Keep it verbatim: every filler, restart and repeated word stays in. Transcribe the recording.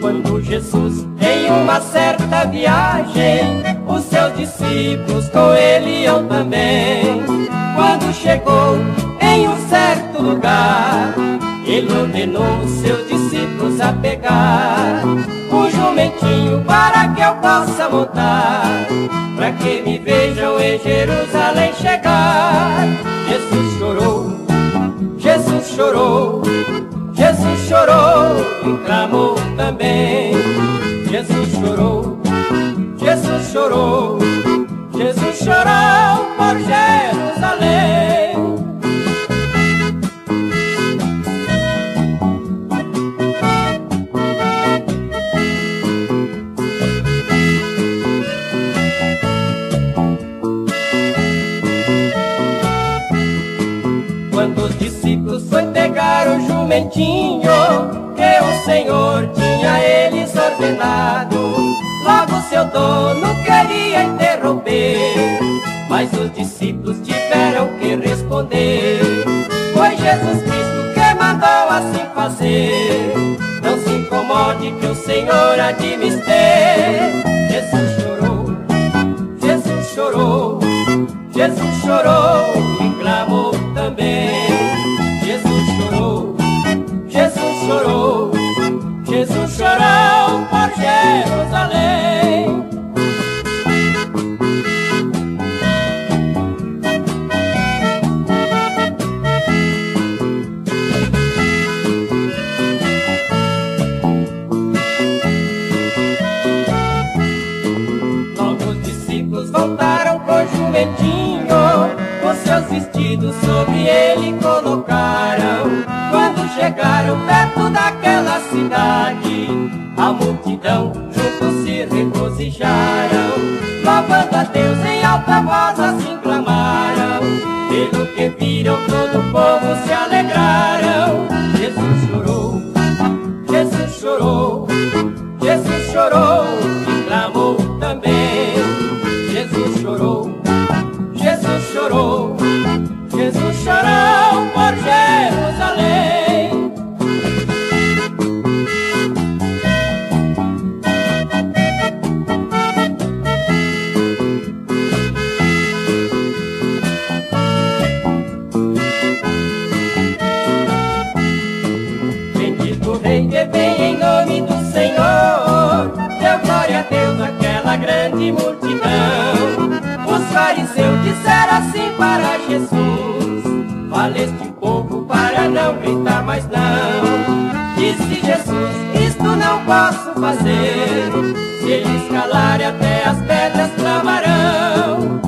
Quando Jesus, em uma certa viagem, os seus discípulos com ele iam também. Quando chegou em um certo lugar, ele ordenou os seus discípulos a pegar um jumentinho para que eu possa montar, para que me vejam em Jerusalém chegar. Jesus chorou, Jesus chorou, Jesus chorou e clamou também. Jesus chorou, Jesus chorou, Jesus chorou por Jerusalém. Quando os discípulos foi pegar o jumentinho que o Senhor tinha eles ordenado, logo seu dono queria interromper, mas os discípulos tiveram que responder. Foi Jesus Cristo que mandou assim fazer, não se incomode que o Senhor há de me ter. Jesus chorou, Jesus chorou, Jesus chorou e clamou também. Jesus chorou, Jesus chorou, Jesus chorou por Jerusalém. Logo os discípulos voltaram com o jumentinho, os seus vestidos sobre ele colocaram. Quando chegaram perto daquela cidade, a multidão juntos se regozijaram, louvando a Deus em alta voz assim clamaram. Pelo que viram todo o povo se alegraram. Jesus chorou, Jesus chorou, Jesus chorou e clamou também. Jesus chorou, Jesus chorou, Jesus chorou por Jerusalém. Bendito o Rei que vem em nome do Senhor, deu glória a Deus àquela grande multidão. Os fariseus disseram assim para Jesus: fala este povo para não gritar mais não. Disse Jesus: isto não posso fazer, se eles calarem até as pedras clamarão.